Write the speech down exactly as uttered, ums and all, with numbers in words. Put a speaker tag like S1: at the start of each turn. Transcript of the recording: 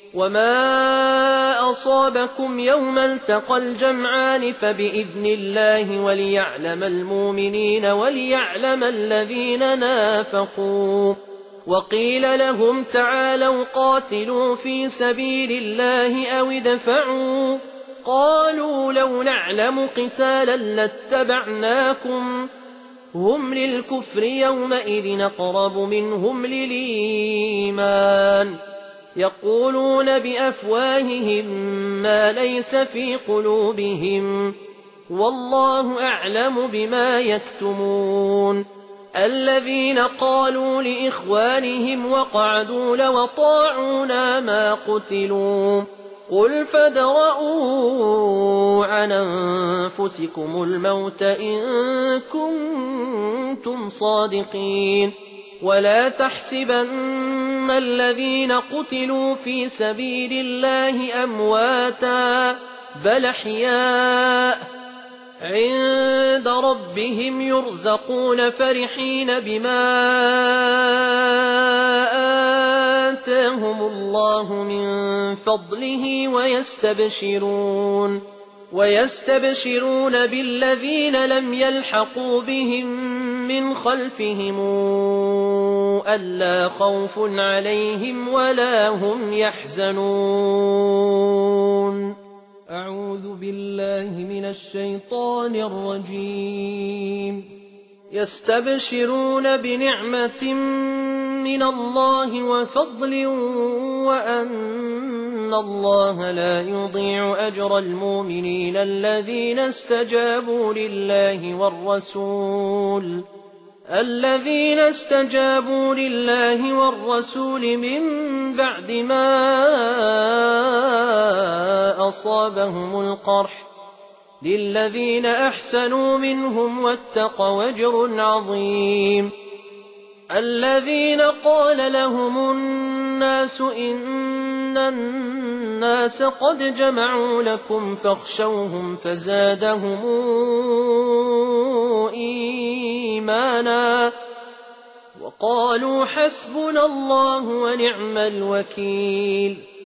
S1: وما أصابكم يوم التقى الجمعان فبإذن الله وليعلم المؤمنين وليعلم الذين نافقوا. وقيل لهم تعالوا قاتلوا في سبيل الله أو ادفعوا، قالوا لو نعلم قتالا لاتبعناكم، هم للكفر يومئذ أقرب منهم للإيمان، يقولون بأفواههم ما ليس في قلوبهم والله أعلم بما يكتمون. الذين قالوا لإخوانهم وقعدوا لو طاعونا ما قتلوا، قل فادرءوا عن أنفسكم الموت إن كنتم صادقين. ولا تحسبن الذين قتلوا في سبيل الله أمواتا بل أحياء عند ربهم يرزقون فرحين بما آتاهم الله من فضله ويستبشرون ويستبشرون بالذين لم يلحقوا بهم من خلفهم ألا خوف عليهم ولا هم يحزنون. أعوذ بالله من الشيطان الرجيم. يستبشرون بنعمة من الله وفضل وأن الله لا يضيع أجر المؤمنين الذين استجابوا لله والرسول الذين استجابوا لله والرسول من بعد ما أصابهم القرح للذين أحسنوا منهم واتقوا أجر عظيم. الذين قال لهم الناس إن الناس قد جمعوا لكم فاخشوهم فزادهم إيمانا وقالوا حسبنا الله ونعم الوكيل.